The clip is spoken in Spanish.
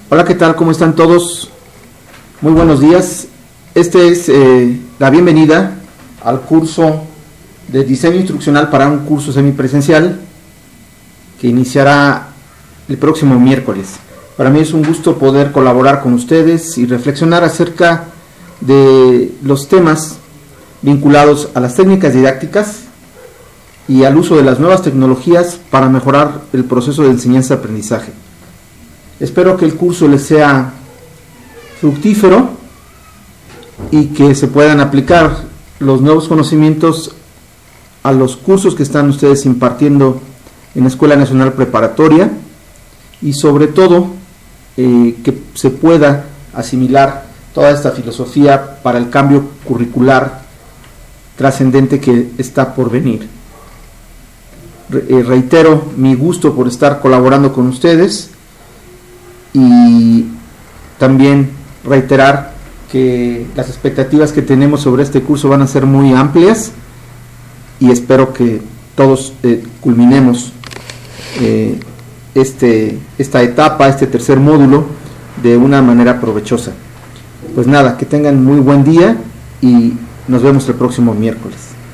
Hola, ¿qué tal? ¿Cómo están todos? Muy buenos días. Este es la bienvenida al curso de diseño instruccional para un curso semipresencial que iniciará el próximo miércoles. Para mí es un gusto poder colaborar con ustedes y reflexionar acerca de los temas vinculados a las técnicas didácticas y al uso de las nuevas tecnologías para mejorar el proceso de enseñanza-aprendizaje. Espero que el curso les sea fructífero y que se puedan aplicar los nuevos conocimientos a los cursos que están ustedes impartiendo en la Escuela Nacional Preparatoria y sobre todo que se pueda asimilar toda esta filosofía para el cambio curricular trascendente que está por venir. Reitero mi gusto por estar colaborando con ustedes y también reiterar que las expectativas que tenemos sobre este curso van a ser muy amplias y espero que todos culminemos esta etapa, este tercer módulo de una manera provechosa. Pues nada, que tengan muy buen día y nos vemos el próximo miércoles.